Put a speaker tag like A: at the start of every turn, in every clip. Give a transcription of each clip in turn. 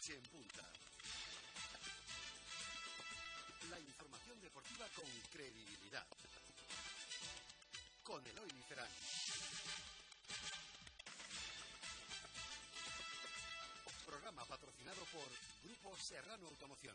A: Elche en Punta. La información deportiva con credibilidad. Con Eloy Licerán. Programa patrocinado por Grupo Serrano Automoción.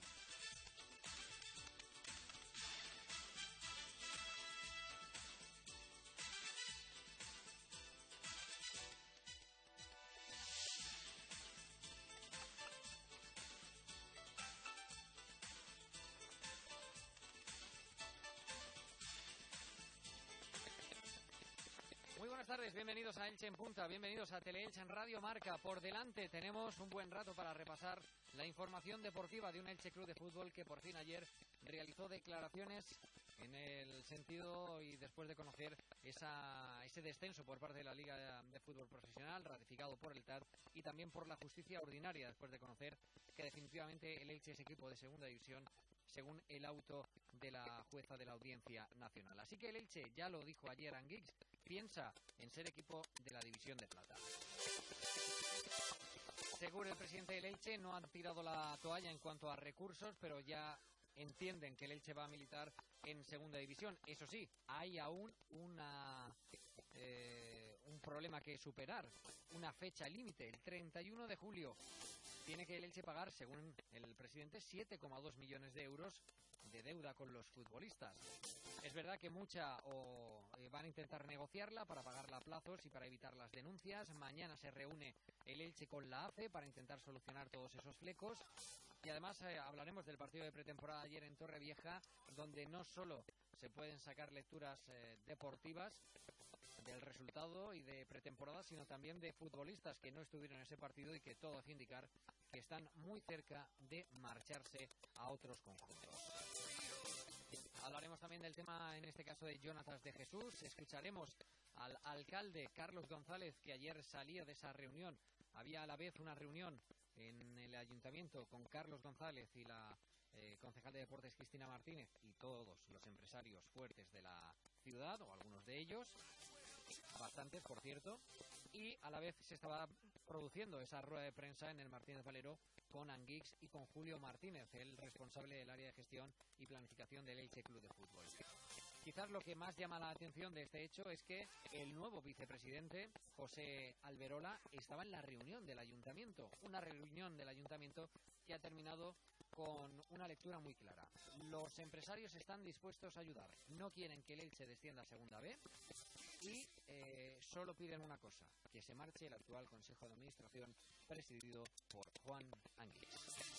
B: Muy buenas tardes, bienvenidos a Elche en Punta, bienvenidos a Teleelche en Radio Marca. Por delante tenemos un buen rato para repasar la información deportiva de un Elche Club de Fútbol que por fin ayer realizó declaraciones en el sentido y después de conocer ese descenso por parte de la Liga de Fútbol Profesional, ratificado por el TAD y también por la justicia ordinaria, después de conocer que definitivamente el Elche es equipo de segunda división según el auto de la jueza de la Audiencia Nacional. Así que el Elche, ya lo dijo ayer Anguix, piensa en ser equipo de la División de Plata. Según el presidente del Elche, no han tirado la toalla en cuanto a recursos, pero ya entienden que el Elche va a militar en segunda división. Eso sí, hay aún un problema que superar, una fecha límite, el 31 de julio. Tiene que el Elche pagar, según el presidente, 7,2 millones de euros de deuda con los futbolistas. Es verdad que van a intentar negociarla para pagarla a plazos y para evitar las denuncias. Mañana se reúne el Elche con la AFE para intentar solucionar todos esos flecos. Y además hablaremos del partido de pretemporada ayer en Torrevieja, donde no solo se pueden sacar lecturas deportivas del resultado y de pretemporada, sino también de futbolistas que no estuvieron en ese partido y que todo hace indicar que están muy cerca de marcharse a otros conjuntos. Hablaremos también del tema, en este caso, de Jonatas de Jesús. Escucharemos al alcalde Carlos González, que ayer salía de esa reunión. Había a la vez una reunión en el ayuntamiento con Carlos González y la concejal de deportes Cristina Martínez y todos los empresarios fuertes de la ciudad, o algunos de ellos, bastantes por cierto, y a la vez se estaba produciendo esa rueda de prensa en el Martínez Valero con Anguix y con Julio Martínez, el responsable del área de gestión y planificación del Elche Club de Fútbol. Quizás lo que más llama la atención de este hecho es que el nuevo vicepresidente, José Alberola, estaba en la reunión del ayuntamiento, una reunión del ayuntamiento que ha terminado con una lectura muy clara. Los empresarios están dispuestos a ayudar, no quieren que el Elche descienda a Segunda B y solo piden una cosa, que se marche el actual Consejo de Administración presidido por Juan Anguix.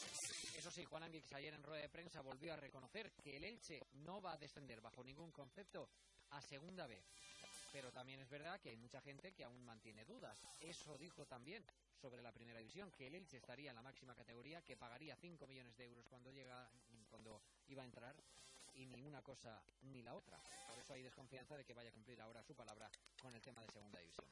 B: Eso sí, Juan Anguix ayer en rueda de prensa volvió a reconocer que el Elche no va a descender bajo ningún concepto a Segunda B. Pero también es verdad que hay mucha gente que aún mantiene dudas. Eso dijo también sobre la primera división, que el Elche estaría en la máxima categoría, que pagaría 5 millones de euros cuando iba a entrar, y ni una cosa ni la otra. Por eso hay desconfianza de que vaya a cumplir ahora su palabra con el tema de segunda división.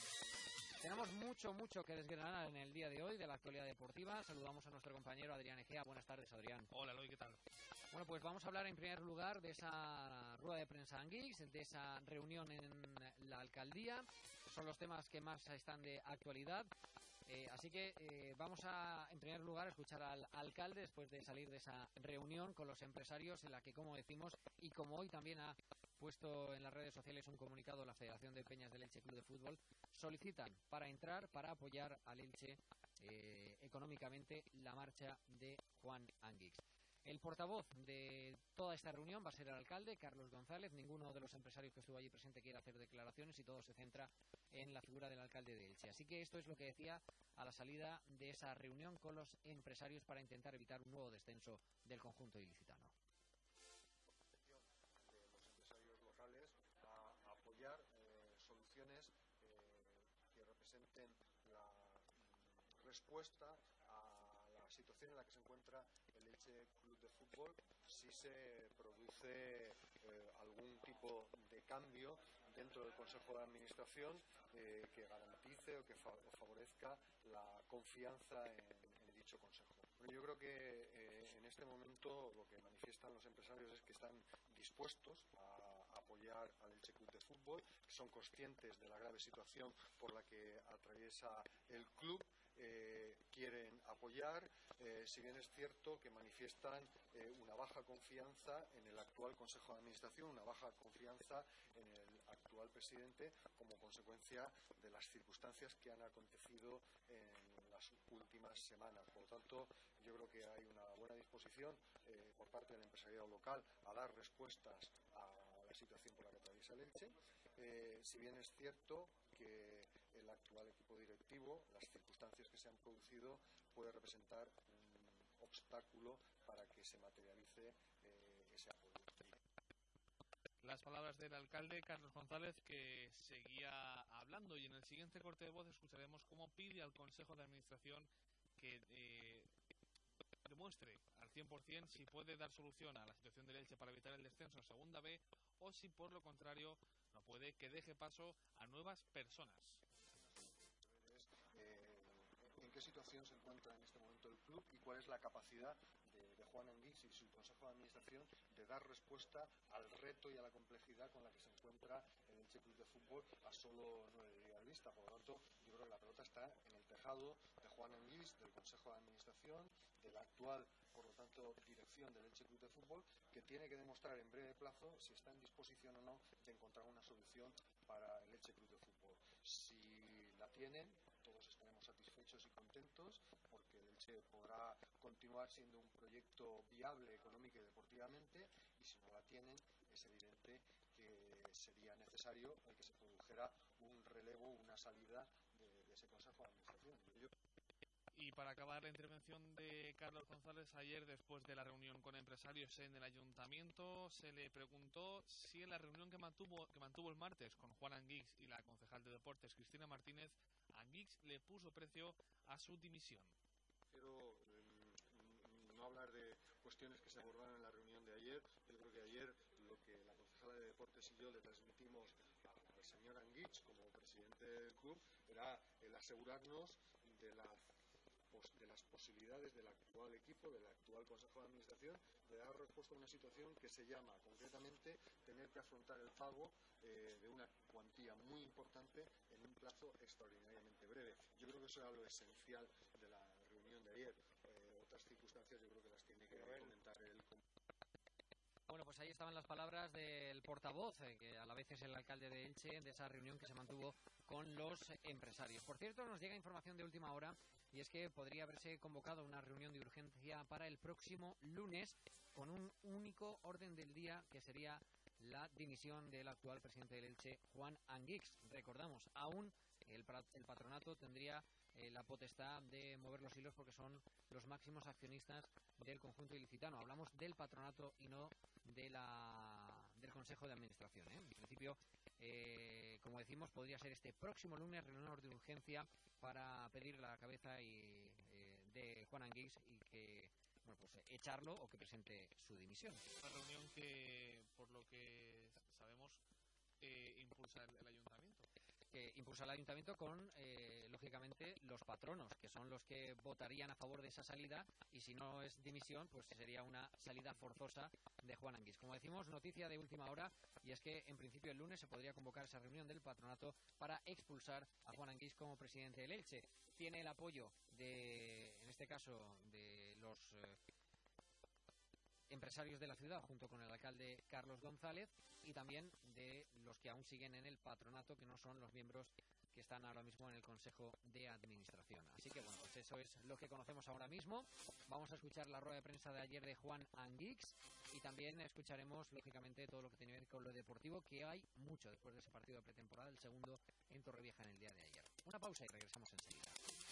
B: Tenemos mucho que desgranar en el día de hoy de la actualidad deportiva. Saludamos a nuestro compañero Adrián Egea. Buenas tardes, Adrián.
C: Hola, Eloy, ¿qué tal?
B: Bueno, pues vamos a hablar en primer lugar de esa rueda de prensa Anguix, de esa reunión en la alcaldía. Son los temas que más están de actualidad. Así que vamos a, en primer lugar, escuchar al alcalde después de salir de esa reunión con los empresarios en la que, como decimos, y como hoy también ha puesto en las redes sociales un comunicado la Federación de Peñas del Elche Club de Fútbol, solicitan para apoyar al Elche económicamente la marcha de Juan Anguix. El portavoz de toda esta reunión va a ser el alcalde, Carlos González. Ninguno de los empresarios que estuvo allí presente quiere hacer declaraciones y todo se centra en la figura del alcalde de Elche. Así que esto es lo que decía a la salida de esa reunión con los empresarios para intentar evitar un nuevo descenso del conjunto ilicitano.
D: De los empresarios locales a apoyar soluciones que representen la respuesta a la situación en la que se encuentra el Elche Club de Fútbol si se produce algún tipo de cambio dentro del Consejo de Administración que garantice o que favorezca la confianza en dicho Consejo. Bueno, yo creo que en este momento lo que manifiestan los empresarios es que están dispuestos a apoyar al Elche Club de Fútbol, que son conscientes de la grave situación por la que atraviesa el club, quieren apoyar, si bien es cierto que manifiestan una baja confianza en el actual Consejo de Administración, una baja confianza en el actual presidente como consecuencia de las circunstancias que han acontecido en las últimas semanas. Por lo tanto, yo creo que hay una buena disposición por parte del empresariado local a dar respuestas a la situación por la que atraviesa el Elche. Si bien es cierto que el actual equipo directivo, las circunstancias que se han producido, puede representar un obstáculo para que se materialice ese apoyo.
C: Las palabras del alcalde Carlos González, que seguía hablando, y en el siguiente corte de voz escucharemos cómo pide al Consejo de Administración que demuestre al 100% si puede dar solución a la situación del Elche para evitar el descenso en Segunda B, o si por lo contrario no puede, que deje paso a nuevas personas.
D: ¿En qué situación se encuentra en este momento el club y cuál es la capacidad de Juan Anguix y su Consejo de Administración de dar respuesta al reto y a la complejidad con la que se encuentra el Elche Club de Fútbol a solo 9 días vista? Por lo tanto, yo creo que la pelota está en el tejado de Juan Anguix, del Consejo de Administración, de la actual, por lo tanto, dirección del Elche Club de Fútbol, que tiene que demostrar en breve plazo si está en disposición o no de encontrar una solución para el Elche Club de Fútbol. Si la tienen, todos estaremos satisfechos y contentos, porque el Elche podrá continuar siendo un proyecto viable económica y deportivamente, y si no la tienen, es evidente que sería necesario el que se produjera un relevo, una salida de ese Consejo de Administración.
C: Y para acabar la intervención de Carlos González, ayer, después de la reunión con empresarios en el ayuntamiento, se le preguntó si en la reunión que mantuvo el martes con Juan Anguix y la concejal de deportes Cristina Martínez, Anguix le puso precio a su dimisión.
D: Quiero no hablar de cuestiones que se abordaron en la reunión de ayer. Yo creo que ayer lo que la concejala de deportes y yo le transmitimos al señor Anguix como presidente del club era el asegurarnos de las posibilidades del actual equipo, del actual Consejo de Administración, de dar respuesta a una situación que se llama concretamente tener que afrontar el pago de una cuantía muy importante en un plazo extraordinariamente breve. Yo creo que eso era lo esencial de la reunión de ayer. Otras circunstancias yo creo que las tiene que comentar el.
B: Bueno, pues ahí estaban las palabras del portavoz, que a la vez es el alcalde de Elche, de esa reunión que se mantuvo con los empresarios. Por cierto, nos llega información de última hora, y es que podría haberse convocado una reunión de urgencia para el próximo lunes con un único orden del día, que sería la dimisión del actual presidente del Elche, Juan Anguix. Recordamos, aún el patronato tendría la potestad de mover los hilos porque son los máximos accionistas del conjunto ilicitano. Hablamos del patronato y no del Consejo de Administración. En principio, como decimos, podría ser este próximo lunes reunión de urgencia para pedir la cabeza de Juan Anguix y que echarlo o que presente su dimisión.
C: Una reunión que, por lo que sabemos, impulsa el ayuntamiento.
B: Que impulsa el ayuntamiento con, lógicamente, los patronos, que son los que votarían a favor de esa salida, y si no es dimisión, pues sería una salida forzosa de Juan Anguix. Como decimos, noticia de última hora, y es que en principio el lunes se podría convocar esa reunión del patronato para expulsar a Juan Anguix como presidente del Elche. Tiene el apoyo en este caso, de los empresarios de la ciudad, junto con el alcalde Carlos González, y también de los que aún siguen en el patronato, que no son los miembros que están ahora mismo en el Consejo de Administración. Así que bueno, pues eso es lo que conocemos ahora mismo. Vamos a escuchar la rueda de prensa de ayer de Juan Anguix y también escucharemos, lógicamente, todo lo que tiene que ver con lo deportivo, que hay mucho después de ese partido de pretemporada, el segundo en Torrevieja en el día de ayer. Una pausa y regresamos enseguida.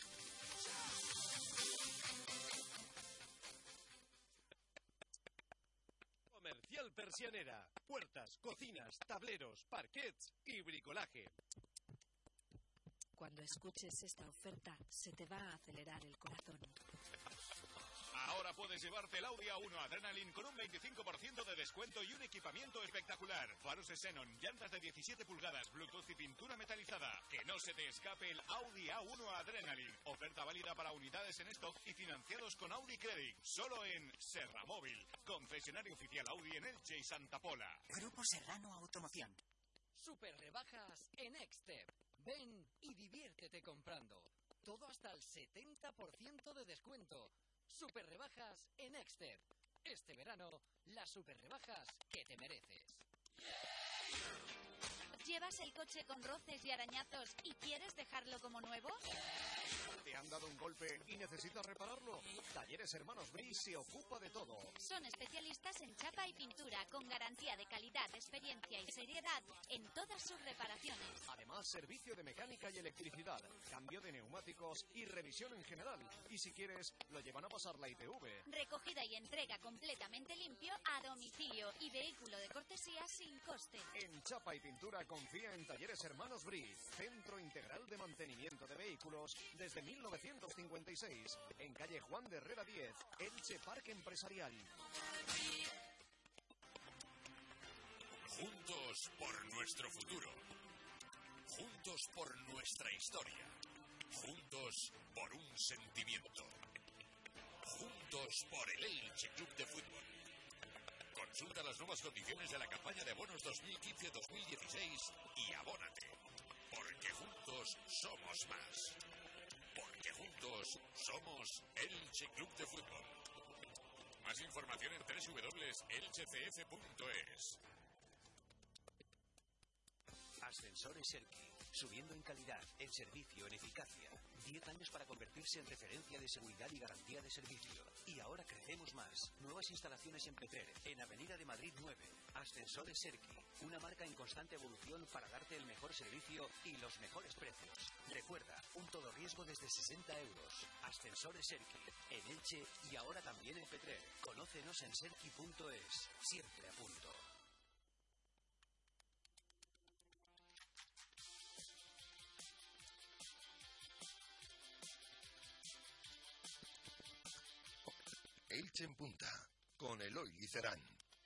A: Comercial Persianera. Puertas, cocinas, tableros, parquets y bricolaje.
E: Cuando escuches esta oferta, se te va a acelerar el corazón.
F: Ahora puedes llevarte el Audi A1 Adrenaline con un 25% de descuento y un equipamiento espectacular. Faros de xenón, llantas de 17 pulgadas, Bluetooth y pintura metalizada. Que no se te escape el Audi A1 Adrenaline. Oferta válida para unidades en stock y financiados con Audi Credit. Solo en Serramóvil, concesionario oficial Audi en Elche y Santa Pola.
G: Grupo Serrano Automoción.
B: Super rebajas en Extep. Ven y diviértete comprando. Todo hasta el 70% de descuento. Super rebajas en Exter. Este verano, las super rebajas que te mereces.
H: ¿Llevas el coche con roces y arañazos y quieres dejarlo como nuevo?
A: ¿Te han dado un golpe y necesitas repararlo? Talleres Hermanos Bri se ocupa de todo.
H: Son especialistas en chapa y pintura con garantía de calidad, experiencia y seriedad en todas sus reparaciones.
A: Además, servicio de mecánica y electricidad, cambio de neumáticos y revisión en general. Y si quieres, lo llevan a pasar la ITV.
H: Recogida y entrega completamente limpio a domicilio y vehículo de cortesía sin coste.
A: En chapa y pintura confía en Talleres Hermanos Bri, Centro Integral de Mantenimiento de Vehículos desde 1956, en calle Juan de Herrera 10, Elche Parque Empresarial.
F: Juntos por nuestro futuro. Juntos por nuestra historia. Juntos por un sentimiento. Juntos por el Elche Club de Fútbol. Consulta las nuevas condiciones de la campaña de abonos 2015-2016 y abónate. Porque juntos somos más. Porque juntos somos Elche Club de Fútbol. Más información en www.elchecf.es.
I: Ascensores Serki, subiendo en calidad, en servicio, en eficacia. 10 años para convertirse en referencia de seguridad y garantía de servicio. Y ahora crecemos más. Nuevas instalaciones en Petrer, en Avenida de Madrid 9. Ascensores Serki, una marca en constante evolución para darte el mejor servicio y los mejores precios. Recuerda, un todo riesgo desde 60 euros. Ascensores Serki, en Elche y ahora también en Petrer. Conócenos en serki.es. Siempre a punto.
J: Elche en punta, con Eloy Licerán.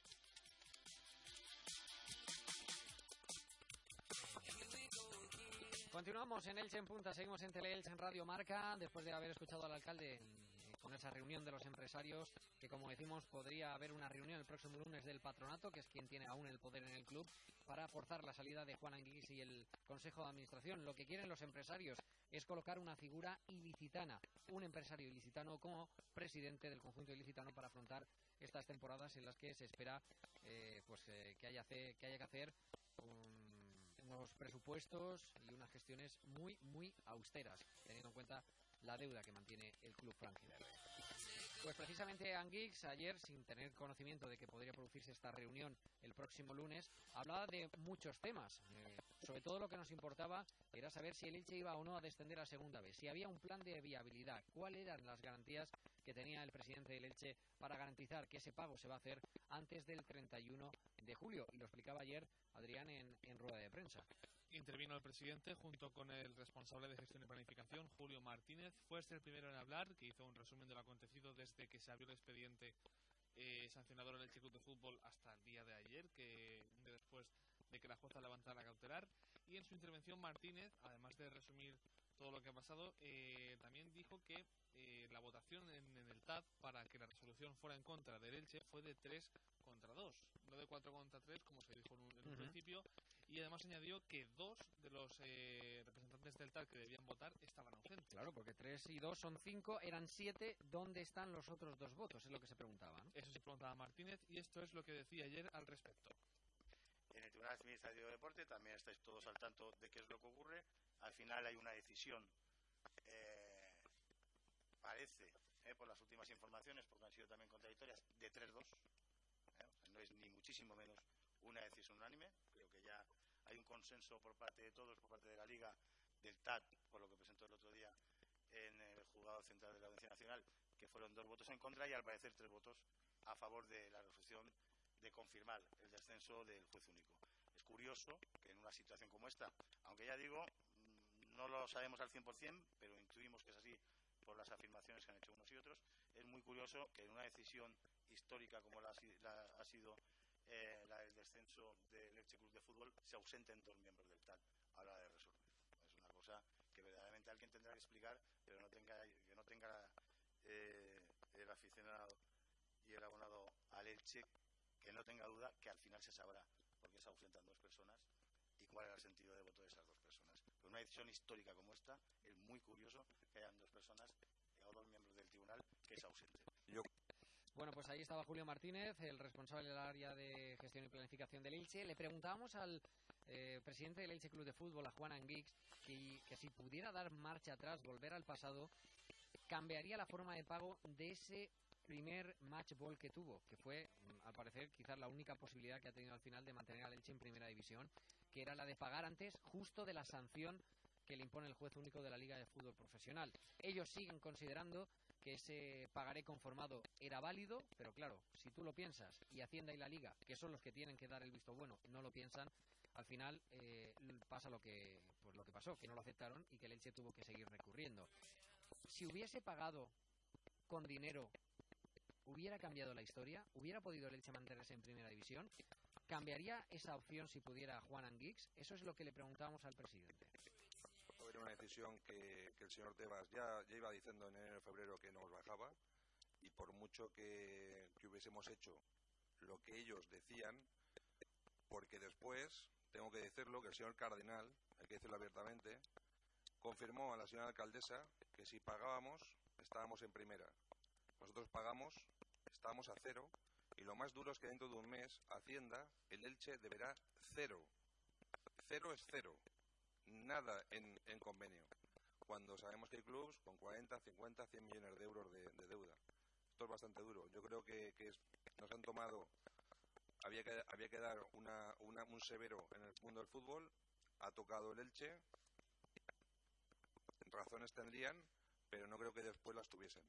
B: Continuamos en Elche en punta, seguimos en Teleelche en Radio Marca, después de haber escuchado al alcalde con esa reunión de los empresarios, que como decimos podría haber una reunión el próximo lunes del patronato, que es quien tiene aún el poder en el club, para forzar la salida de Juan Anguís y el Consejo de Administración. Lo que quieren los empresarios es colocar una figura ilicitana, un empresario ilicitano como presidente del conjunto ilicitano para afrontar estas temporadas en las que se espera que haya que hacer unos presupuestos y unas gestiones muy, muy austeras, teniendo en cuenta la deuda que mantiene el club franjiverde. Pues precisamente Anguix ayer, sin tener conocimiento de que podría producirse esta reunión el próximo lunes, hablaba de muchos temas. Sobre todo lo que nos importaba era saber si el Elche iba o no a descender a segunda vez, si había un plan de viabilidad, cuáles eran las garantías que tenía el presidente del Elche para garantizar que ese pago se va a hacer antes del 31 de julio. Y lo explicaba ayer Adrián en rueda de prensa.
C: Intervino el presidente junto con el responsable de gestión y planificación, Julio Martínez. Fue el primero en hablar, que hizo un resumen de lo acontecido desde que se abrió el expediente sancionador del Elche Club de Fútbol hasta el día de ayer, que un día después de que la jueza levantara la cautelar. Y en su intervención Martínez, además de resumir todo lo que ha pasado, también dijo que la votación en el TAD para que la resolución fuera en contra del Elche fue de 3 contra 2, no de 4 contra 3 como se dijo en un principio. Y además añadió que 2 de los representantes del TAD que debían votar estaban ausentes.
B: Claro, porque 3 y 2 son 5, eran 7. ¿Dónde están los otros 2 votos? Es lo que se preguntaba, ¿no?
C: Eso se preguntaba Martínez y esto es lo que decía ayer al respecto.
K: En el Tribunal Administrativo de Deporte también estáis todos al tanto de qué es lo que ocurre. Al final hay una decisión, parece, por las últimas informaciones, porque han sido también contradictorias, de 3-2. No es ni muchísimo menos una decisión unánime. Creo que ya hay un consenso por parte de todos, por parte de la Liga, del TAD, por lo que presentó el otro día en el Juzgado Central de la Audiencia Nacional, que fueron 2 votos en contra y al parecer 3 votos a favor de la resolución de confirmar el descenso del juez único. Es curioso que en una situación como esta, aunque ya digo, no lo sabemos al 100%, pero intuimos que es así por las afirmaciones que han hecho unos y otros, es muy curioso que en una decisión histórica como ha sido la del descenso del Elche Club de Fútbol se ausenten 2 miembros del TAD a la hora de resolver. Es una cosa que verdaderamente alguien tendrá que explicar, pero que no tenga el aficionado y el abonado al Elche, que no tenga duda que al final se sabrá por qué se ausentan 2 personas y cuál era el sentido de voto de esas 2 personas. Pero una decisión decisión histórica como esta, es muy curioso que hayan dos personas o dos miembros del tribunal que es ausente.
B: Bueno, pues ahí estaba Julio Martínez, el responsable del área de gestión y planificación del Elche. Le preguntábamos al presidente del Elche Club de Fútbol, a Juan Anguix, que si pudiera dar marcha atrás, volver al pasado, cambiaría la forma de pago de ese primer match ball que tuvo, que fue, al parecer, quizás la única posibilidad que ha tenido al final de mantener al Elche en primera división, que era la de pagar antes justo de la sanción que le impone el juez único de la Liga de Fútbol Profesional. Ellos siguen considerando que ese pagaré conformado era válido, pero claro, si tú lo piensas y Hacienda y la Liga, que son los que tienen que dar el visto bueno, no lo piensan, al final pasa lo que pasó, que no lo aceptaron y que el Elche tuvo que seguir recurriendo. Si hubiese pagado con dinero, ¿hubiera cambiado la historia? ¿Hubiera podido el Elche mantenerse en primera división? ¿Cambiaría esa opción si pudiera Juan Anguix? Eso es lo que le preguntábamos al presidente.
L: Era una decisión que el señor Tebas ya iba diciendo en enero y febrero que nos bajaba, y por mucho que hubiésemos hecho lo que ellos decían, porque después, tengo que decirlo, que el señor Cardenal, hay que decirlo abiertamente, confirmó a la señora alcaldesa que si pagábamos, estábamos en primera. Nosotros pagamos, estábamos a cero, y lo más duro es que dentro de un mes, Hacienda, el Elche deberá cero. Cero es cero. Nada en convenio, cuando sabemos que hay clubs con 40, 50, 100 millones de euros de deuda. Esto es bastante duro. Yo creo que nos han tomado, había que dar un severo en el mundo del fútbol. Ha tocado el Elche, razones tendrían, pero no creo que después las tuviesen.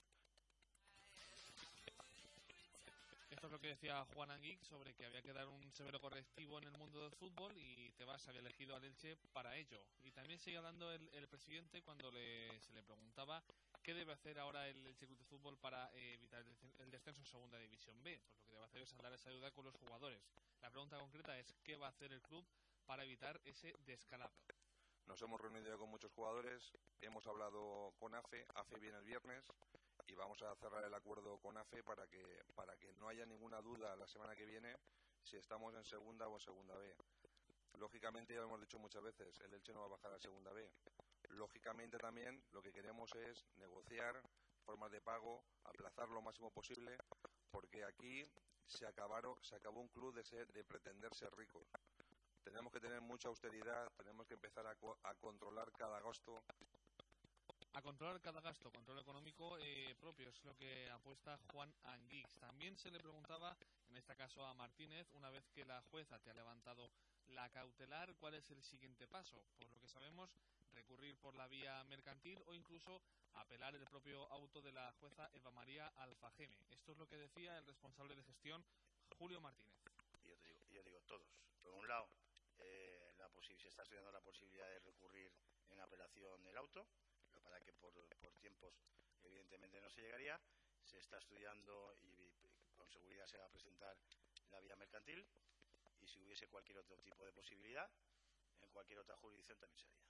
C: Esto es lo que decía Juan Anguix sobre que había que dar un severo correctivo en el mundo del fútbol y Tebas había elegido al Elche para ello. Y también sigue hablando el presidente cuando se le preguntaba qué debe hacer ahora el Elche Club de Fútbol para evitar el descenso en Segunda División B. Pues lo que debe hacer es saldar esa deuda con los jugadores. La pregunta concreta es ¿qué va a hacer el club para evitar ese descalabro?
L: Nos hemos reunido ya con muchos jugadores, hemos hablado con AFE viene el viernes, y vamos a cerrar el acuerdo con AFE para que no haya ninguna duda la semana que viene si estamos en segunda o en segunda B. Lógicamente, ya lo hemos dicho muchas veces, el Elche no va a bajar a segunda B. Lógicamente también lo que queremos es negociar formas de pago, aplazar lo máximo posible, porque aquí se acabó un club de pretender ser ricos. Tenemos que tener mucha austeridad, tenemos que empezar a controlar cada gasto.
C: A controlar cada gasto, control económico propio, es lo que apuesta Juan Anguix. También se le preguntaba, en este caso a Martínez, una vez que la jueza te ha levantado la cautelar, ¿cuál es el siguiente paso? Por lo que sabemos, recurrir por la vía mercantil o incluso apelar el propio auto de la jueza Eva María Alfageme. Esto es lo que decía el responsable de gestión, Julio Martínez.
K: Yo digo todos. Por un lado, se está estudiando la posibilidad de recurrir en apelación el auto, para que por tiempos evidentemente no se llegaría. Se está estudiando y con seguridad se va a presentar la vía mercantil, y si hubiese cualquier otro tipo de posibilidad en cualquier otra jurisdicción también se haría.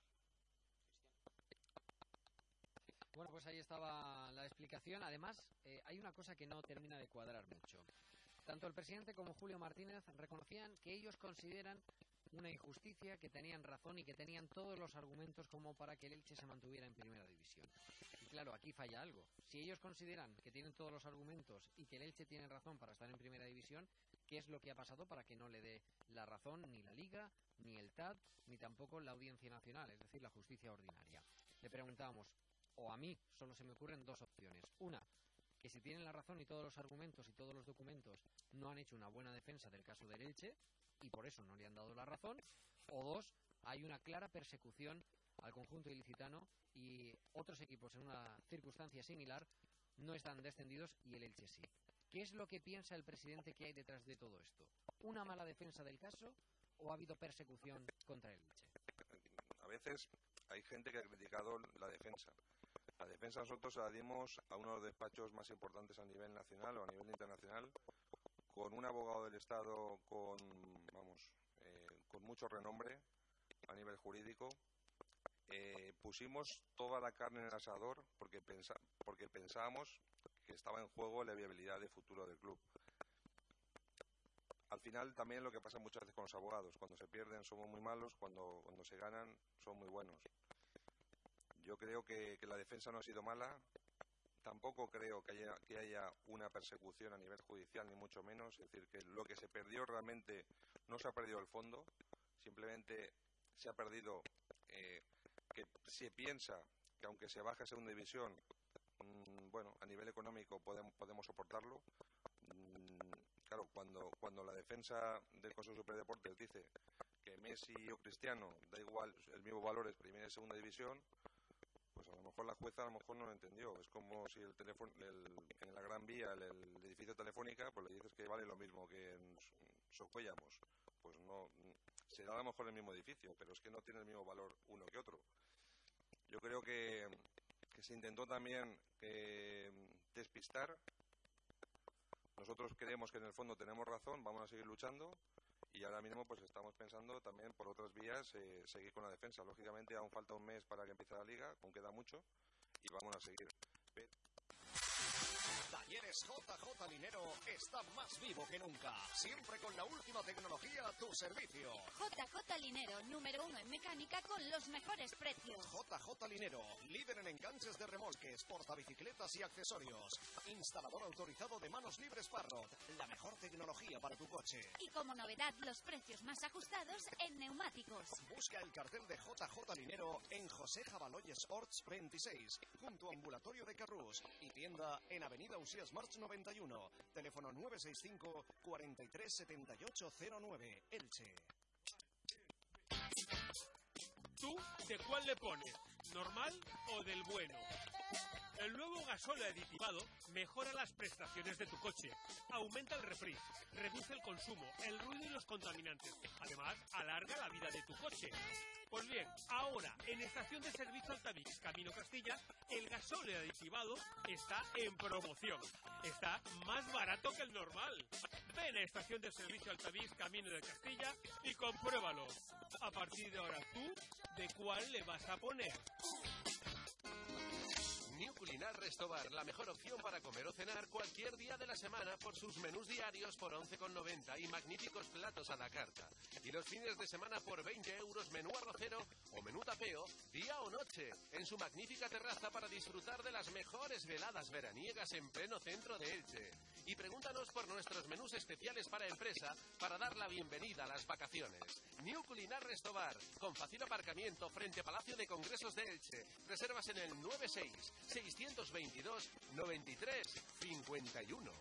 B: Bueno, pues ahí estaba la explicación. Además, hay una cosa que no termina de cuadrar mucho. Tanto el presidente como Julio Martínez reconocían que ellos consideran una injusticia, que tenían razón y que tenían todos los argumentos como para que el Elche se mantuviera en primera división. Y claro, aquí falla algo. Si ellos consideran que tienen todos los argumentos y que el Elche tiene razón para estar en primera división, ¿qué es lo que ha pasado para que no le dé la razón ni la Liga, ni el TAD, ni tampoco la Audiencia Nacional, es decir, la justicia ordinaria? Le preguntábamos, o a mí solo se me ocurren dos opciones. Una, que si tienen la razón y todos los argumentos y todos los documentos no han hecho una buena defensa del caso del Elche y por eso no le han dado la razón. O dos, hay una clara persecución al conjunto ilicitano y otros equipos en una circunstancia similar no están descendidos y el Elche sí. ¿Qué es lo que piensa el presidente que hay detrás de todo esto? ¿Una mala defensa del caso o ha habido persecución contra el Elche?
L: A veces hay gente que ha criticado la defensa. La defensa nosotros la dimos a uno de los despachos más importantes a nivel nacional o a nivel internacional, con un abogado del Estado con mucho renombre a nivel jurídico. Pusimos toda la carne en el asador porque pensábamos que estaba en juego la viabilidad de futuro del club. Al final también lo que pasa muchas veces con los abogados, cuando se pierden somos muy malos, cuando se ganan son muy buenos. Yo creo que la defensa no ha sido mala. Tampoco creo que haya una persecución a nivel judicial, ni mucho menos. Es decir, que lo que se perdió realmente no se ha perdido el fondo, simplemente se ha perdido que se piensa que aunque se baje a segunda división, bueno, a nivel económico podemos soportarlo. Claro, cuando la defensa del Consejo Superior de Deportes dice que Messi o Cristiano da igual el mismo valor en primera y segunda división, pues a lo mejor la jueza no lo entendió. Es como si en la Gran Vía, el edificio Telefónica, pues le dices que vale lo mismo que en Socuellamos. Pues no, será a lo mejor el mismo edificio, pero es que no tiene el mismo valor uno que otro. Yo creo que se intentó también despistar. Nosotros creemos que en el fondo tenemos razón, vamos a seguir luchando. Y ahora mismo pues estamos pensando también por otras vías seguir con la defensa. Lógicamente aún falta un mes para que empiece la liga, aún queda mucho y vamos a seguir.
A: Talleres JJ Linero está más vivo que nunca, siempre con la última tecnología a tu servicio.
H: JJ Linero, número 1 en mecánica con los mejores precios.
A: JJ Linero, líder en enganches de remolques, portabicicletas y accesorios. Instalador autorizado de manos libres Parrot, la mejor tecnología para tu coche.
H: Y como novedad, los precios más ajustados en neumáticos.
A: Busca el cartel de JJ Linero en José Jabaloyes Orts 26, junto a Ambulatorio de Carrús, y tienda en Avenida Usías March 91, teléfono 965 43 78 09, Elche.
M: ¿Tú de cuál le pones? ¿Normal o del bueno? El nuevo gasóleo aditivado mejora las prestaciones de tu coche, aumenta el refriz, reduce el consumo, el ruido y los contaminantes. Además, alarga la vida de tu coche. Pues bien, ahora, en Estación de Servicio Altavix, Camino Castilla, el gasóleo aditivado está en promoción. Está más barato que el normal. Ven a Estación de Servicio Altavix, Camino de Castilla y compruébalo. A partir de ahora, ¿tú de cuál le vas a poner?
N: New Culinar Restobar, la mejor opción para comer o cenar cualquier día de la semana por sus menús diarios por 11,90 y magníficos platos a la carta. Y los fines de semana por 20 euros menú arrocero o menú tapeo, día o noche, en su magnífica terraza para disfrutar de las mejores veladas veraniegas en pleno centro de Elche. Y pregúntanos por nuestros menús especiales para empresa para dar la bienvenida a las vacaciones. New Culinar Restobar, con fácil aparcamiento frente a Palacio de Congresos de Elche. Reservas en el 96-622-93-51.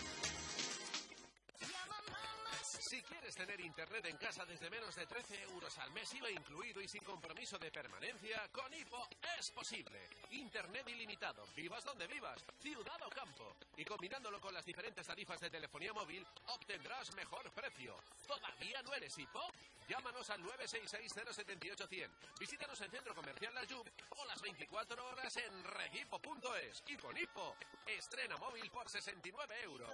N: Si quieres tener internet en casa desde menos de 13 euros al mes, IVA incluido y sin compromiso de permanencia, con Hipo es posible. Internet ilimitado, vivas donde vivas, ciudad o campo. Y combinándolo con las diferentes tarifas de telefonía móvil, obtendrás mejor precio. ¿Todavía no eres Hipo? Llámanos al 966-078-100. Visítanos en Centro Comercial La Jub o las 24 horas en redhipo.es. Y con Hipo, estrena móvil por 69 euros.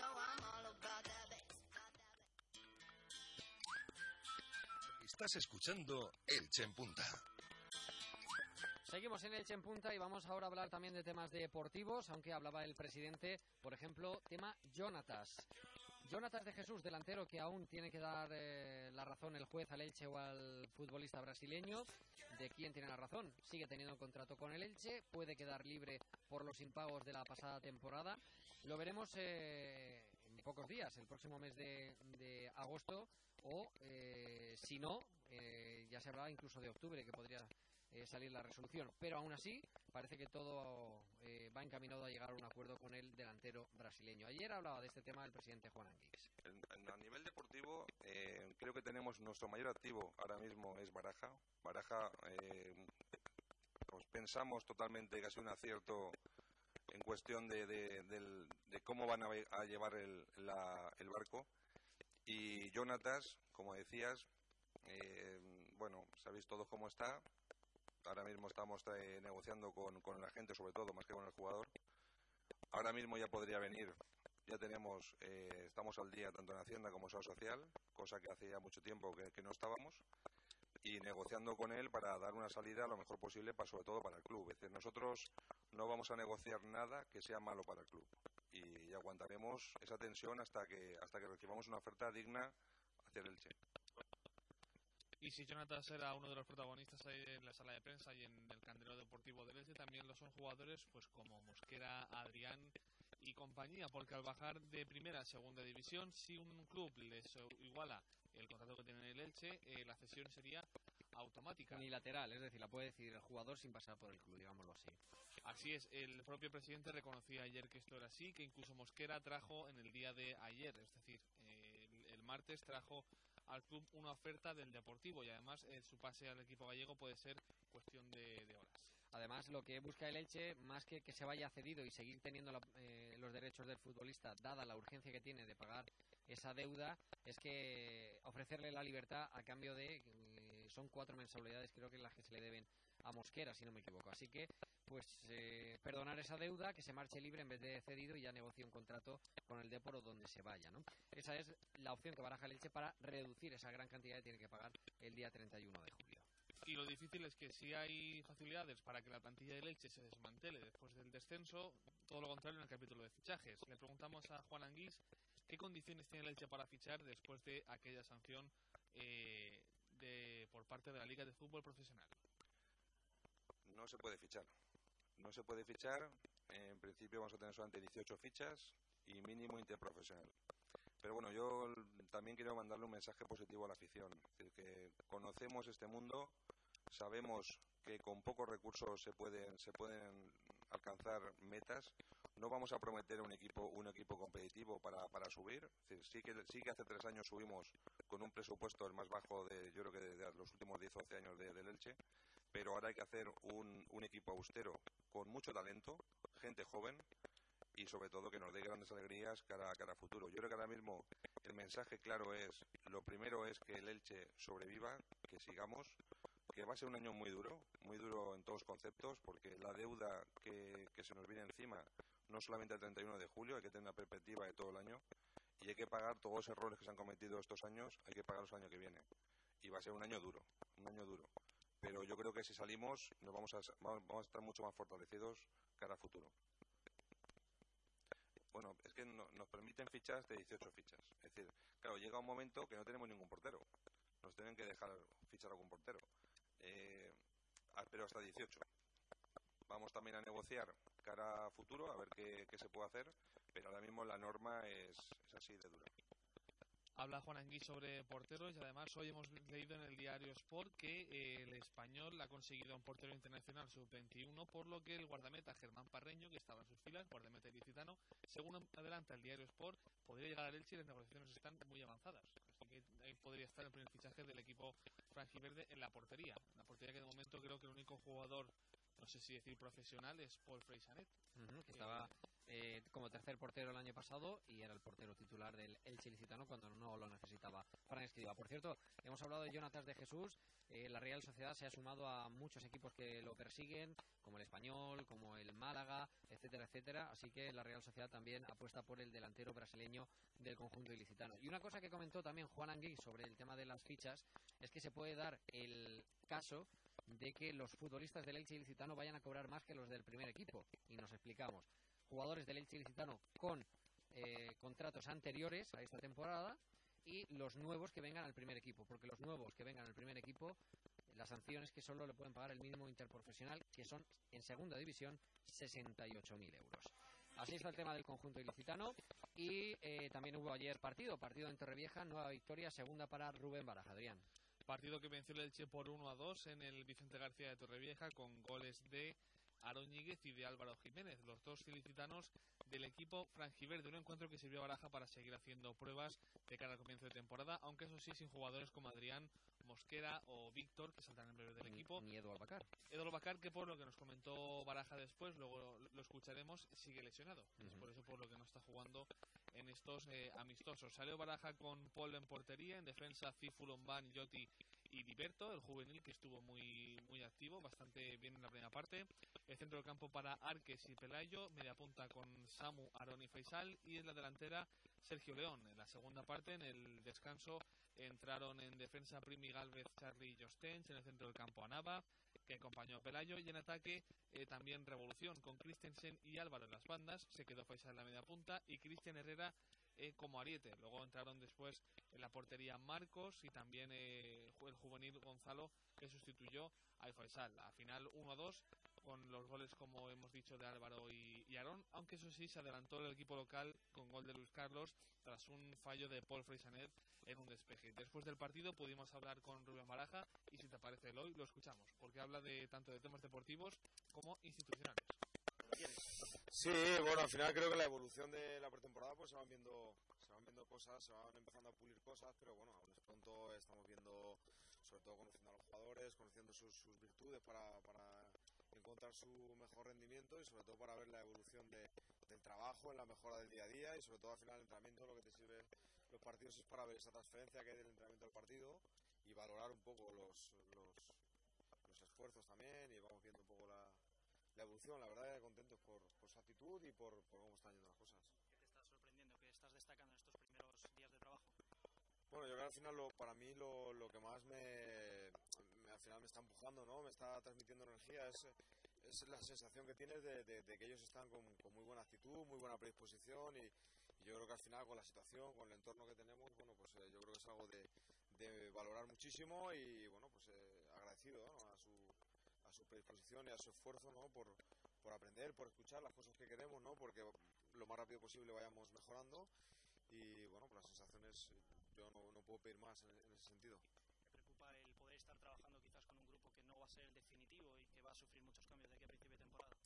J: Estás escuchando Elche en Punta.
B: Seguimos en Elche en Punta y vamos ahora a hablar también de temas deportivos, aunque hablaba el presidente, por ejemplo, tema Jonatas. Jonatas de Jesús, delantero que aún tiene que dar la razón el juez al Elche o al futbolista brasileño. ¿De quién tiene la razón? Sigue teniendo un contrato con el Elche, puede quedar libre por los impagos de la pasada temporada. Lo veremos en pocos días, el próximo mes de agosto, o si no, ya se hablaba incluso de octubre que podría salir la resolución, pero aún así parece que todo va encaminado a llegar a un acuerdo con el delantero brasileño. Ayer hablaba de este tema el presidente Juan Anguix.
L: A nivel deportivo, creo que tenemos nuestro mayor activo ahora mismo es Baraja. Baraja, pues pensamos totalmente que ha sido un acierto en cuestión de cómo van a llevar el barco. Y Jonatas, como decías, bueno, sabéis todos cómo está. Ahora mismo estamos negociando con la gente, sobre todo, más que con el jugador. Ahora mismo ya podría venir, ya tenemos, estamos al día tanto en Hacienda como en Seguridad Social, cosa que hace ya mucho tiempo que no estábamos, y negociando con él para dar una salida lo mejor posible, sobre todo para el club. Es decir, nosotros no vamos a negociar nada que sea malo para el club. Y aguantaremos esa tensión hasta que recibamos una oferta digna hacia el Elche.
C: Y si Jonatas era uno de los protagonistas ahí en la sala de prensa y en el candelero deportivo del Elche, también lo son jugadores pues como Mosquera, Adrián y compañía, porque al bajar de primera a segunda división, si un club les iguala el contrato que tiene el Elche, la cesión sería automática.
B: Unilateral, es decir, la puede decidir el jugador sin pasar por el club, digámoslo así.
C: Así es, el propio presidente reconocía ayer que esto era así, que incluso Mosquera trajo en el día de ayer, es decir, el martes trajo al club una oferta del Deportivo y además su pase al equipo gallego puede ser cuestión de horas.
B: Además, lo que busca el Elche, más que se vaya cedido y seguir teniendo los derechos del futbolista, dada la urgencia que tiene de pagar esa deuda, es que ofrecerle la libertad a cambio de... son 4 mensualidades, creo que las que se le deben a Mosquera, si no me equivoco. Así que, pues, perdonar esa deuda, que se marche libre en vez de cedido y ya negocie un contrato con el Depor o donde se vaya, ¿no? Esa es la opción que baraja el Elche para reducir esa gran cantidad que tiene que pagar el día 31 de julio.
C: Y lo difícil es que si hay facilidades para que la plantilla del Elche se desmantele después del descenso, todo lo contrario en el capítulo de fichajes. Le preguntamos a Juan Anguís qué condiciones tiene el Elche para fichar después de aquella sanción por parte de la Liga de Fútbol Profesional.
L: No se puede fichar. No se puede fichar. En principio vamos a tener solamente 18 fichas y mínimo interprofesional. Pero bueno, yo también quiero mandarle un mensaje positivo a la afición. Es decir, que conocemos este mundo, sabemos que con pocos recursos se pueden alcanzar metas. No vamos a prometer un equipo competitivo para subir. Es decir, sí que hace 3 años subimos con un presupuesto el más bajo yo creo que de los últimos 10 o 11 años del Elche. Pero ahora hay que hacer un equipo austero con mucho talento, gente joven y sobre todo que nos dé grandes alegrías cara a futuro. Yo creo que ahora mismo el mensaje claro es, lo primero es que el Elche sobreviva, que sigamos, que va a ser un año muy duro en todos los conceptos, porque la deuda que se nos viene encima, no solamente el 31 de julio, hay que tener una perspectiva de todo el año y hay que pagar todos los errores que se han cometido estos años, hay que pagarlos el año que viene. Y va a ser un año duro. Pero yo creo que si salimos vamos a estar mucho más fortalecidos cara a futuro. Bueno, es que nos permiten fichas de 18 fichas. Es decir, claro, llega un momento que no tenemos ningún portero. Nos tienen que dejar fichar algún portero. Pero hasta 18. Vamos también a negociar cara a futuro, a ver qué se puede hacer. Pero ahora mismo la norma es así de dura.
C: Habla Juan Anguís sobre porteros y además hoy hemos leído en el diario Sport que el Español ha conseguido un portero internacional sub-21, por lo que el guardameta Germán Parreño, que estaba en sus filas, guardameta ilicitano, según adelanta el diario Sport, podría llegar al Elche y las negociaciones están muy avanzadas. Así que ahí podría estar el primer fichaje del equipo franjiverde en la portería. En la portería que de momento creo que el único jugador, no sé si decir profesional, es Paul Freixanet.
B: Que estaba como tercer portero el año pasado y era el portero titular del Elche ilicitano cuando no lo necesitaba Fran Escribá. Por cierto, hemos hablado de Jonatas de Jesús. La Real Sociedad se ha sumado a muchos equipos que lo persiguen, como el Español, como el Málaga, etcétera, etcétera. Así que la Real Sociedad también apuesta por el delantero brasileño del conjunto ilicitano. Y una cosa que comentó también Juan Anguís sobre el tema de las fichas es que se puede dar el caso de que los futbolistas del Elche ilicitano vayan a cobrar más que los del primer equipo. Y nos explicamos. Jugadores del Elche ilicitano con contratos anteriores a esta temporada y los nuevos que vengan al primer equipo, porque los nuevos que vengan al primer equipo, la sanción es que solo le pueden pagar el mínimo interprofesional, que son en segunda división 68.000 euros. Así está el tema del conjunto ilicitano. Y también hubo ayer partido en Torrevieja, nueva victoria, segunda para Rubén Baraja. Adrián.
C: Partido que venció el Elche por 1-2 en el Vicente García de Torrevieja, con goles de Aaron Ñíguez y de Álvaro Jiménez, los dos ilicitanos del equipo franjiverde. Un encuentro que sirvió a Baraja para seguir haciendo pruebas de cara al comienzo de temporada, aunque eso sí, sin jugadores como Adrián, Mosquera o Víctor, que saltan en breve del equipo.
B: Ni Edu Albacar.
C: Edu Albacar, que por lo que nos comentó Baraja después, luego lo escucharemos, sigue lesionado. Es por eso por lo que no está jugando en estos amistosos. Salió Baraja con Paul en portería, en defensa Cifu, Lombán, Lloti y Liberto, el juvenil, que estuvo muy activo, bastante bien en la primera parte. El centro del campo para Arques y Pelayo, media punta con Samu, Aarón y Faisal, y en la delantera Sergio León. En la segunda parte, en el descanso, entraron en defensa Primi Gálvez, Charly y Jostens, en el centro del campo Anaba, que acompañó a Pelayo, y en ataque también revolución con Christensen y Álvaro en las bandas. Se quedó Faisal en la media punta y Cristian Herrera como ariete. Luego entraron después en la portería Marcos y también el juvenil Gonzalo, que sustituyó a Faisal. Al final 1-2 con los goles, como hemos dicho, de Álvaro y Aarón, aunque eso sí, se adelantó el equipo local con gol de Luis Carlos tras un fallo de Paul Freixanet en un despeje. Después del partido pudimos hablar con Rubén Baraja y, si te parece, Eloy, lo escuchamos, porque habla tanto de temas deportivos como institucionales.
O: Sí, bueno, al final creo que la evolución de la pretemporada pues se van viendo cosas, se van empezando a pulir cosas, pero bueno, aún es pronto, estamos viendo, sobre todo conociendo a los jugadores, conociendo sus virtudes para encontrar su mejor rendimiento y sobre todo para ver la evolución del trabajo, en la mejora del día a día y sobre todo al final el entrenamiento, lo que te sirve los partidos es para ver esa transferencia que hay del entrenamiento al partido y valorar un poco los esfuerzos también, y vamos viendo un poco la evolución. La verdad, contentos por su actitud y por cómo están yendo las cosas.
P: ¿Qué te está sorprendiendo? ¿Qué estás destacando en estos primeros días de trabajo?
O: Bueno, yo creo que al final para mí lo que más al final me está empujando, ¿no? Me está transmitiendo energía, es la sensación que tienes de que ellos están con muy buena actitud, muy buena predisposición, y yo creo que al final con la situación, con el entorno que tenemos, bueno, pues yo creo que es algo de valorar muchísimo y bueno, pues agradecido, ¿no? a su predisposición y a su esfuerzo, ¿no? por aprender, por escuchar las cosas que queremos, ¿no? Porque lo más rápido posible vayamos mejorando y bueno, pues las sensaciones yo no puedo pedir más en ese sentido.
P: ¿Te preocupa el poder estar trabajando quizás con un grupo que no va a ser el definitivo y que va a sufrir muchos cambios de aquí a principio de temporada?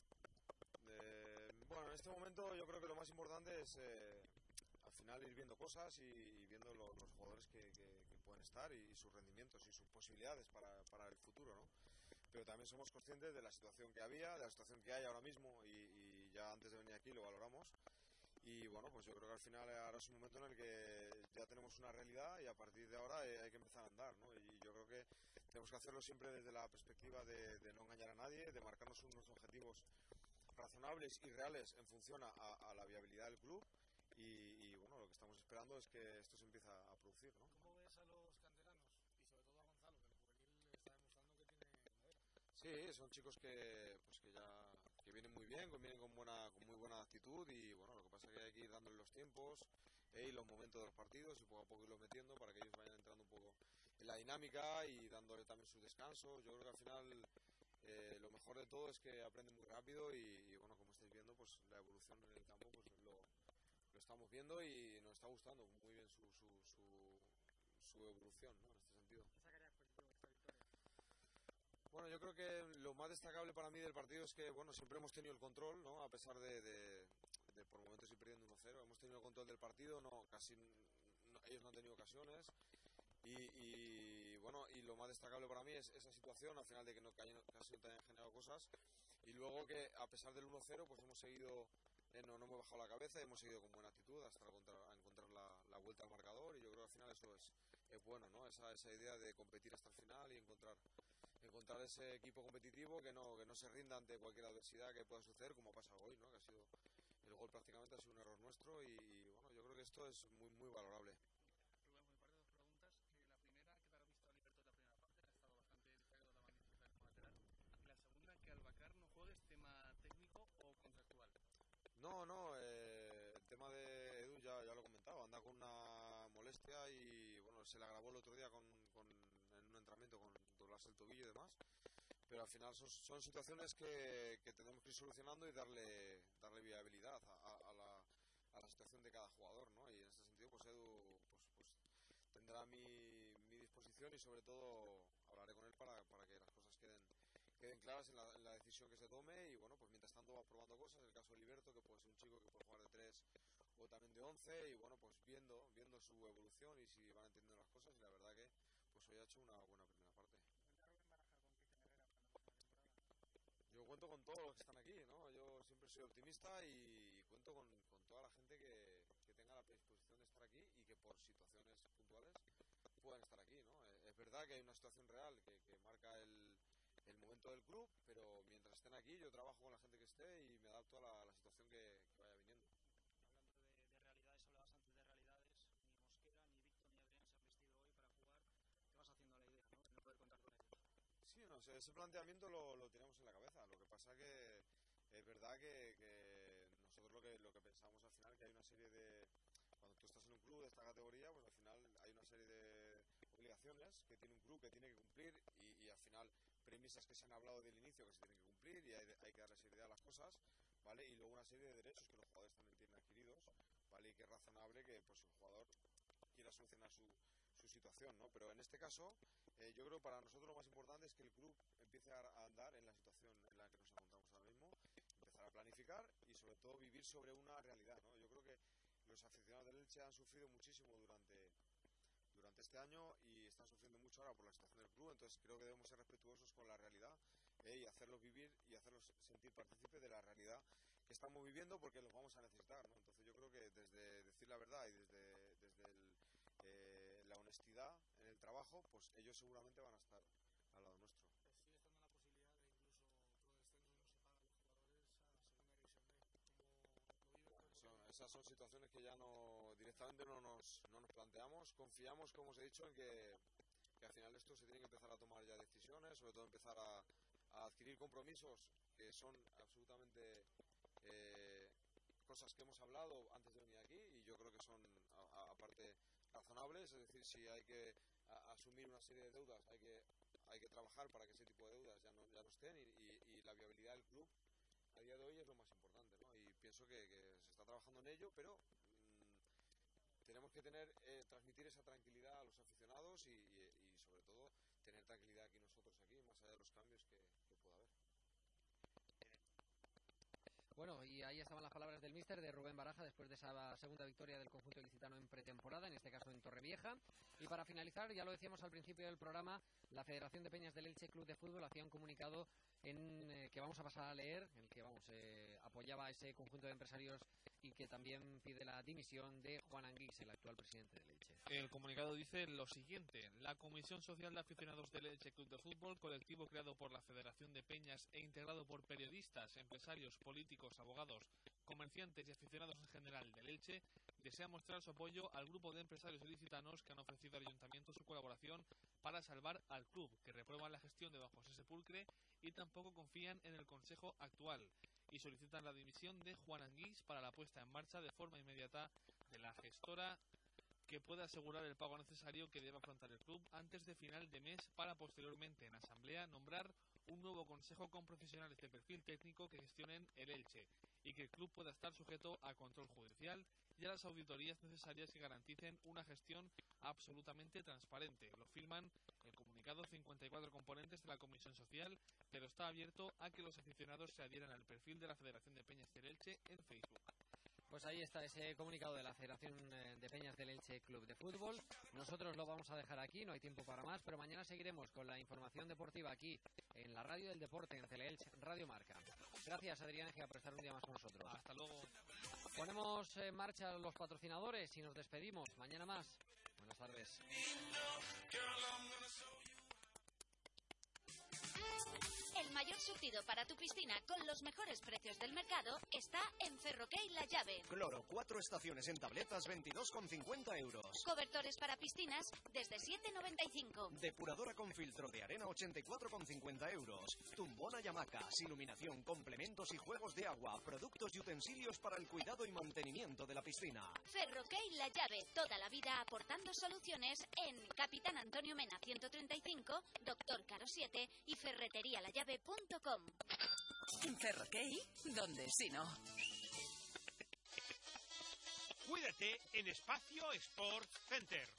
O: Bueno, en este momento yo creo que lo más importante es al final ir viendo cosas y viendo los jugadores que pueden estar y sus rendimientos y sus posibilidades para el futuro, ¿no? Pero también somos conscientes de la situación que había, de la situación que hay ahora mismo y ya antes de venir aquí lo valoramos. Y bueno, pues yo creo que al final ahora es un momento en el que ya tenemos una realidad y a partir de ahora hay que empezar a andar, ¿no? Y yo creo que tenemos que hacerlo siempre desde la perspectiva de no engañar a nadie, de marcarnos unos objetivos razonables y reales en función a la viabilidad del club y bueno, lo que estamos esperando es que esto se empiece a producir, ¿no?
Q: ¿Cómo ves a los canteranos y sobre todo a Gonzalo, que el juvenil está demostrando que tiene madera?
O: Sí, son chicos que vienen muy bien, que vienen con muy buena actitud y bueno, lo que pasa es que hay que ir dándole los tiempos y los momentos de los partidos y poco a poco irlos metiendo para que ellos vayan entrando un poco en la dinámica y dándole también sus descansos. Yo creo que al final lo mejor de todo es que aprenden muy rápido y bueno, como estáis viendo, pues la evolución en el campo pues lo estamos viendo y nos está gustando muy bien su evolución, ¿no? En este sentido.
Q: ¿Qué sacarías positivo de esta victoria?
O: Bueno, yo creo que lo más destacable para mí del partido es que bueno, siempre hemos tenido el control, ¿no? A pesar de por momentos ir perdiendo 1-0, hemos tenido el control del partido, ellos no han tenido ocasiones y bueno, y lo más destacable para mí es esa situación al final de que casi no te hayan generado cosas y luego que a pesar del 1-0 pues hemos seguido, no hemos bajado la cabeza y hemos seguido con buena actitud hasta encontrar la vuelta al marcador y yo creo que al final eso es bueno, ¿no? Esa idea de competir hasta el final y encontrar ese equipo competitivo que no se rinda ante cualquier adversidad que pueda suceder, como ha pasado hoy, ¿no? Que ha sido el gol prácticamente ha sido un error nuestro y bueno, yo creo que esto es muy muy valorable. No, el tema de Edu ya lo he comentado, anda con una molestia y bueno, se le agravó el otro día en un entrenamiento con doblarse el tobillo y demás, pero al final son situaciones que tenemos que ir solucionando y darle viabilidad a la situación de cada jugador, ¿no? Y en este sentido pues Edu pues tendrá mi disposición y sobre todo hablaré con él para que las cosas queden claras en la decisión que se tome y bueno, pues mientras tanto va probando cosas, el caso de Liberto, que puede ser un chico que puede jugar de 3 o también de 11 y bueno, pues viendo su evolución y si van entendiendo las cosas y la verdad que pues hoy ha hecho una buena primera parte. Yo cuento con todos los que están aquí, ¿no? Yo siempre soy optimista y cuento con toda la gente que tenga la predisposición de estar aquí y que por situaciones puntuales puedan estar aquí, ¿no? Es verdad que hay una situación real que marca el momento del club, pero mientras estén aquí yo trabajo con la gente que esté y me adapto a la situación que vaya viniendo.
P: Hablando de realidades, hablabas antes de realidades, ni Mosquera, ni Víctor, ni Adrián se han vestido hoy para jugar. ¿Te vas haciendo la idea, no? De no poder contar con ellos.
O: Sí, no sé, ese planteamiento lo tenemos en la cabeza, lo que pasa que es verdad que nosotros lo que pensamos al final que hay una serie de cuando tú estás en un club de esta categoría, pues al final hay una serie de obligaciones que tiene un club que tiene que cumplir y al final premisas que se han hablado del inicio que se tienen que cumplir y hay que darle seriedad a las cosas, ¿vale? Y luego una serie de derechos que los jugadores también tienen adquiridos, ¿vale? Y que es razonable que pues el jugador quiera solucionar su situación, ¿no? Pero en este caso, yo creo que para nosotros lo más importante es que el club empiece a andar en la situación en la que nos encontramos ahora mismo, empezar a planificar y sobre todo vivir sobre una realidad, ¿no? Yo creo que los aficionados del Elche han sufrido muchísimo durante este año y están sufriendo mucho ahora por la situación del club, entonces creo que debemos ser respetuosos con la realidad y hacerlos vivir y hacerlos sentir partícipes de la realidad que estamos viviendo porque los vamos a necesitar, ¿no? Entonces yo creo que desde decir la verdad y desde la honestidad en el trabajo, pues ellos seguramente van a estar al lado nuestro. Esas son situaciones que ya directamente no nos planteamos. Confiamos, como os he dicho, en que al final esto se tiene que empezar a tomar ya decisiones, sobre todo empezar a adquirir compromisos que son absolutamente cosas que hemos hablado antes de venir aquí y yo creo que son aparte razonables, es decir, si hay que asumir una serie de deudas, hay que trabajar para que ese tipo de deudas ya no estén y la viabilidad del club a día de hoy es lo más importante, ¿no? Y pienso que se está trabajando en ello, pero tenemos que transmitir esa tranquilidad a los aficionados y sobre todo tener tranquilidad aquí nosotros aquí, más allá de los cambios que pueda haber.
B: Bueno, y ahí estaban las palabras del míster de Rubén Baraja después de esa segunda victoria del conjunto ilicitano en pretemporada, en este caso en Torrevieja. Y para finalizar, ya lo decíamos al principio del programa, la Federación de Peñas del Elche Club de Fútbol hacía un comunicado que vamos a pasar a leer, en el que apoyaba a ese conjunto de empresarios y que también pide la dimisión de Juan Anguix, el actual presidente del Elche.
C: El comunicado dice lo siguiente: la Comisión Social de Aficionados del Elche Club de Fútbol, colectivo creado por la Federación de Peñas e integrado por periodistas, empresarios, políticos, abogados, comerciantes y aficionados en general del Elche, desea mostrar su apoyo al grupo de empresarios ilicitanos que han ofrecido al Ayuntamiento su colaboración para salvar al club, que reprueban la gestión de Bajo Ese Sepulcre y tampoco confían en el consejo actual, y solicitan la dimisión de Juan Anguix para la puesta en marcha de forma inmediata de la gestora que pueda asegurar el pago necesario que debe afrontar el club antes de final de mes para posteriormente en asamblea nombrar un nuevo consejo con profesionales de perfil técnico que gestionen el Elche y que el club pueda estar sujeto a control judicial y a las auditorías necesarias que garanticen una gestión absolutamente transparente. Lo firman el comunicado 54 componentes de la Comisión Social, pero está abierto a que los aficionados se adhieran al perfil de la Federación de Peñas del Elche en Facebook.
B: Pues ahí está ese comunicado de la Federación de Peñas del Elche Club de Fútbol. Nosotros lo vamos a dejar aquí, no hay tiempo para más, pero mañana seguiremos con la información deportiva aquí en la Radio del Deporte, en Teleelch Radio Marca. Gracias, Adrián Egea, por estar un día más con nosotros.
C: Hasta luego.
B: Ponemos en marcha los patrocinadores y nos despedimos. Mañana más. Buenas tardes.
H: El mayor surtido para tu piscina con los mejores precios del mercado está en Ferroquey La Llave.
A: Cloro, 4 estaciones en tabletas, 22,50 euros.
H: Cobertores para piscinas desde 7,95.
A: Depuradora con filtro de arena, 84,50 euros. Tumbona y hamacas, iluminación, complementos y juegos de agua, productos y utensilios para el cuidado y mantenimiento de la piscina.
H: Ferroquey La Llave, toda la vida aportando soluciones en Capitán Antonio Mena 135, Doctor Caro 7 y ferreterialallave.com.
G: Ferroquey, ¿dónde si no?
M: Cuídate en Espacio Sports Center.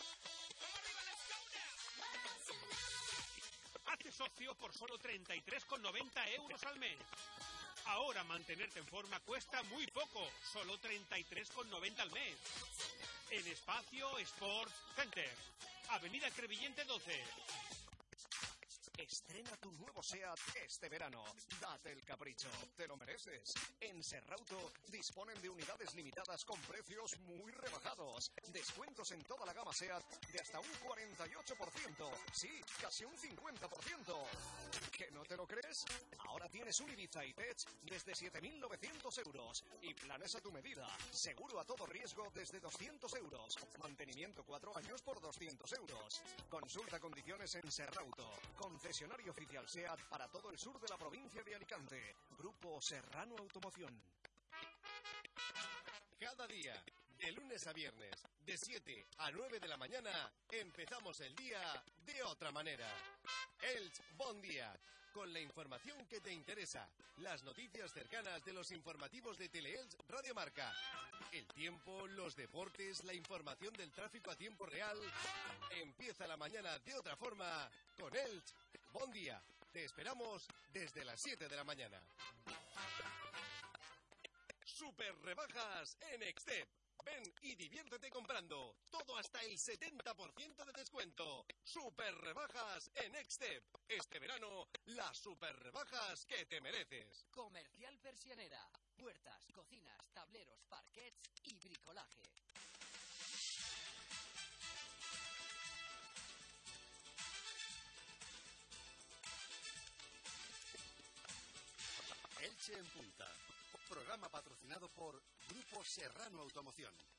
M: Hazte socio por solo 33,90 euros al mes. Ahora mantenerte en forma cuesta muy poco, solo 33,90 al mes. En Espacio Sports Center, Avenida Crevillente 12.
A: Estrena tu nuevo SEAT este verano. Date el capricho, te lo mereces. En Serrauto disponen de unidades limitadas con precios muy rebajados. Descuentos en toda la gama SEAT de hasta un 48%. Sí, casi un 50%. ¿Que no te lo crees? Ahora tienes un Ibiza E-Tech desde 7.900 euros. Y planes a tu medida. Seguro a todo riesgo desde 200 euros. Mantenimiento 4 años por 200 euros. Consulta condiciones en Serrauto. Concesionario oficial SEAT para todo el sur de la provincia de Alicante. Grupo Serrano Automoción.
F: Cada día,
A: De lunes a viernes, de 7 a 9 de la mañana, empezamos el día de otra manera. Elche Bon Día, con la información que te interesa, las noticias cercanas de los informativos de Teleelch Radio Marca, el tiempo, los deportes, la información del tráfico a tiempo real. Empieza la mañana de otra forma con Elche Bon Día. Te esperamos desde las 7 de la mañana. Super rebajas en Extep. Ven y diviértete comprando. Todo hasta el 70% de descuento. Super rebajas en Extep. Este verano, las super rebajas que te mereces.
B: Comercial Persianera. Puertas, cocinas, tableros, parquets y bricolaje.
R: Elche en Punta. Programa patrocinado por Grupo Serrano Automoción.